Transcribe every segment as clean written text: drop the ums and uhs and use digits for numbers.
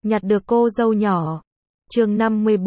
nhặt được cô dâu nhỏ. Chương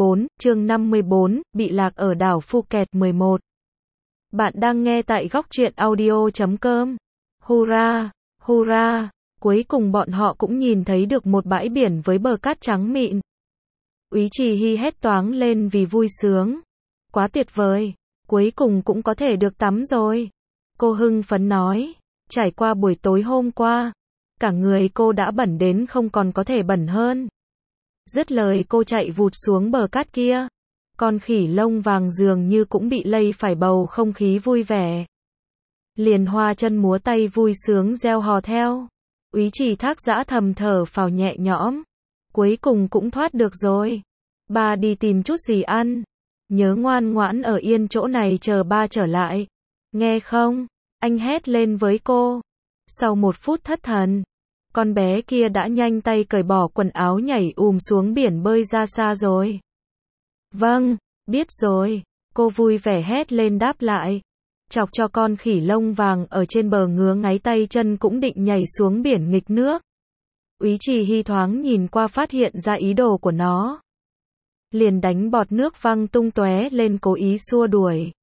54, bị lạc ở đảo Phuket 11. Bạn đang nghe tại góc truyện audio.com. Hurra, hurra, cuối cùng bọn họ cũng nhìn thấy được một bãi biển với bờ cát trắng mịn. Úy Trì Hy hét toáng lên vì vui sướng. Quá tuyệt vời, cuối cùng cũng có thể được tắm rồi. Cô hưng phấn nói, trải qua buổi tối hôm qua, cả người cô đã bẩn đến không còn có thể bẩn hơn. Dứt lời cô chạy vụt xuống bờ cát kia. Con khỉ lông vàng dường như cũng bị lây phải bầu không khí vui vẻ. Liền hoa chân múa tay vui sướng reo hò theo. Úy Trì Thác dã thầm thở phào nhẹ nhõm. Cuối cùng cũng thoát được rồi. Ba đi tìm chút gì ăn. Nhớ ngoan ngoãn ở yên chỗ này chờ ba trở lại. Nghe không? Anh hét lên với cô. Sau 1 phút thất thần, con bé kia đã nhanh tay cởi bỏ quần áo nhảy xuống biển bơi ra xa rồi. Vâng, biết rồi. Cô vui vẻ hét lên đáp lại. Chọc cho con khỉ lông vàng ở trên bờ ngứa ngáy tay chân cũng định nhảy xuống biển nghịch nước. Úy Trì Hy thoáng nhìn qua phát hiện ra ý đồ của nó. Liền đánh bọt nước văng tung tóe lên cố ý xua đuổi.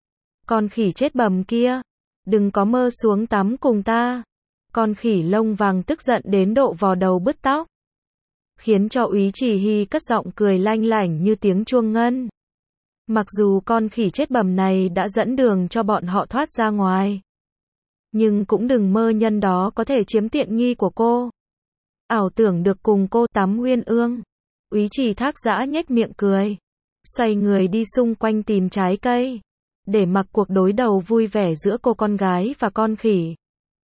Con khỉ chết bầm kia, đừng có mơ xuống tắm cùng ta. Con khỉ lông vàng tức giận đến độ vò đầu bứt tóc. Khiến cho Úy Trì Hy cất giọng cười lanh lảnh như tiếng chuông ngân. Mặc dù con khỉ chết bầm này đã dẫn đường cho bọn họ thoát ra ngoài, nhưng cũng đừng mơ nhân đó có thể chiếm tiện nghi của cô. Ảo tưởng được cùng cô tắm uyên ương. Úy Trì Thác dã nhếch miệng cười. Xoay người đi xung quanh tìm trái cây. Để mặc cuộc đối đầu vui vẻ giữa cô con gái và con khỉ.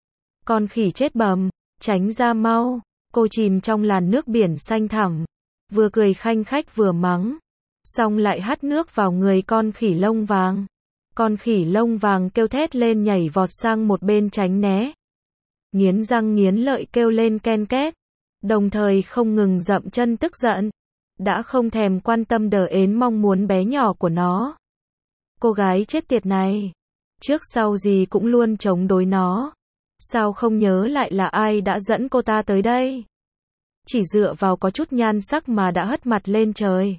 Con khỉ chết bầm, tránh ra mau. Cô chìm trong làn nước biển xanh thẳm. Vừa cười khanh khách vừa mắng. Xong lại hắt nước vào người con khỉ lông vàng. Con khỉ lông vàng kêu thét lên nhảy vọt sang một bên tránh né. Nghiến răng nghiến lợi kêu lên ken két. Đồng thời không ngừng dậm chân tức giận. Đã không thèm quan tâm đờ ến mong muốn bé nhỏ của nó. Cô gái chết tiệt này. Trước sau gì cũng luôn chống đối nó. Sao không nhớ lại là ai đã dẫn cô ta tới đây? Chỉ dựa vào có chút nhan sắc mà đã hất mặt lên trời.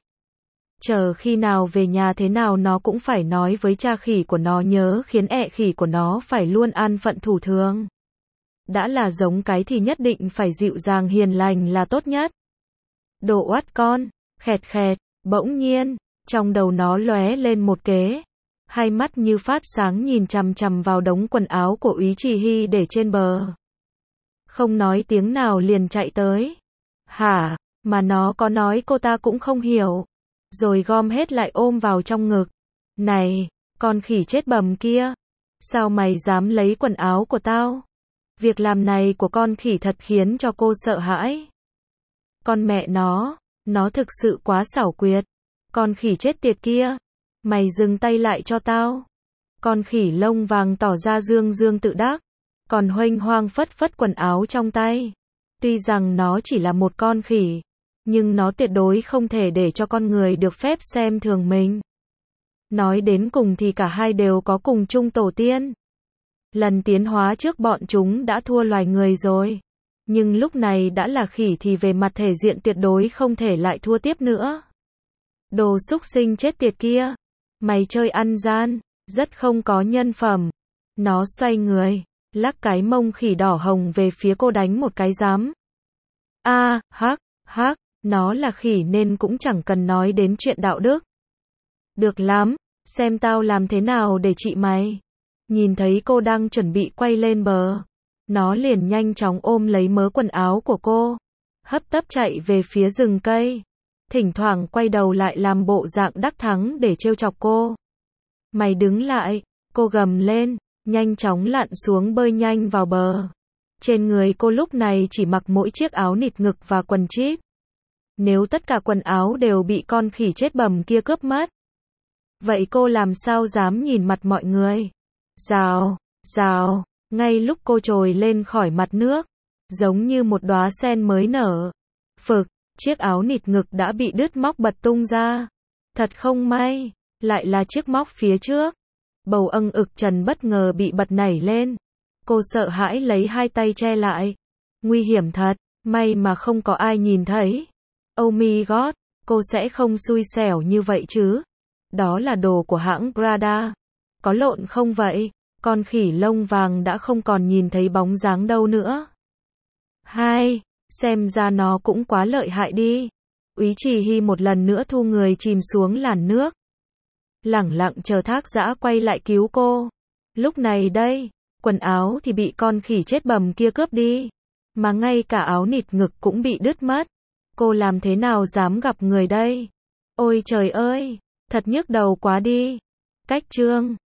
Chờ khi nào về nhà thế nào nó cũng phải nói với cha khỉ của nó nhớ khiến ẹ khỉ của nó phải luôn an phận thủ thường. Đã là giống cái thì nhất định phải dịu dàng hiền lành là tốt nhất. Đồ oát con, khẹt khẹt, bỗng nhiên, trong đầu nó lóe lên một kế. Hai mắt như phát sáng nhìn chằm chằm vào đống quần áo của Úy Trì Hy để trên bờ. Không nói tiếng nào liền chạy tới. Hả, mà nó có nói cô ta cũng không hiểu. Rồi gom hết lại ôm vào trong ngực. Này, con khỉ chết bầm kia. Sao mày dám lấy quần áo của tao? Việc làm này của con khỉ thật khiến cho cô sợ hãi. Con mẹ nó thực sự quá xảo quyệt. Con khỉ chết tiệt kia. Mày dừng tay lại cho tao. Con khỉ lông vàng tỏ ra dương dương tự đắc. Còn huênh hoang phất phất quần áo trong tay. Tuy rằng nó chỉ là một con khỉ. Nhưng nó tuyệt đối không thể để cho con người được phép xem thường mình. Nói đến cùng thì cả hai đều có cùng chung tổ tiên. Lần tiến hóa trước bọn chúng đã thua loài người rồi. Nhưng lúc này đã là khỉ thì về mặt thể diện tuyệt đối không thể lại thua tiếp nữa. Đồ súc sinh chết tiệt kia. Mày chơi ăn gian, rất không có nhân phẩm. Nó xoay người, lắc cái mông khỉ đỏ hồng về phía cô đánh một cái giám. Hắc, nó là khỉ nên cũng chẳng cần nói đến chuyện đạo đức. Được lắm, xem tao làm thế nào để trị mày. Nhìn thấy cô đang chuẩn bị quay lên bờ. Nó liền nhanh chóng ôm lấy mớ quần áo của cô. Hấp tấp chạy về phía rừng cây. Thỉnh thoảng quay đầu lại làm bộ dạng đắc thắng để trêu chọc cô. Mày đứng lại, cô gầm lên, nhanh chóng lặn xuống bơi nhanh vào bờ. Trên người cô lúc này chỉ mặc mỗi chiếc áo nịt ngực và quần jean. Nếu tất cả quần áo đều bị con khỉ chết bầm kia cướp mất, vậy cô làm sao dám nhìn mặt mọi người? Rào, ngay lúc cô trồi lên khỏi mặt nước, giống như một đóa sen mới nở. Phực, chiếc áo nịt ngực đã bị đứt móc bật tung ra. Thật không may, lại là chiếc móc phía trước. Bầu âng ực trần bất ngờ bị bật nảy lên. Cô sợ hãi lấy hai tay che lại. Nguy hiểm thật, may mà không có ai nhìn thấy. Oh my god, cô sẽ không xui xẻo như vậy chứ? Đó là đồ của hãng Prada. Có lộn không vậy? Con khỉ lông vàng đã không còn nhìn thấy bóng dáng đâu nữa. Hai, xem ra nó cũng quá lợi hại đi. Úy Trì Hy một lần nữa thu người chìm xuống làn nước. Lẳng lặng chờ Thác Dã quay lại cứu cô. Lúc này đây, quần áo thì bị con khỉ chết bầm kia cướp đi. Mà ngay cả áo nịt ngực cũng bị đứt mất. Cô làm thế nào dám gặp người đây? Ôi trời ơi, thật nhức đầu quá đi. Cách chương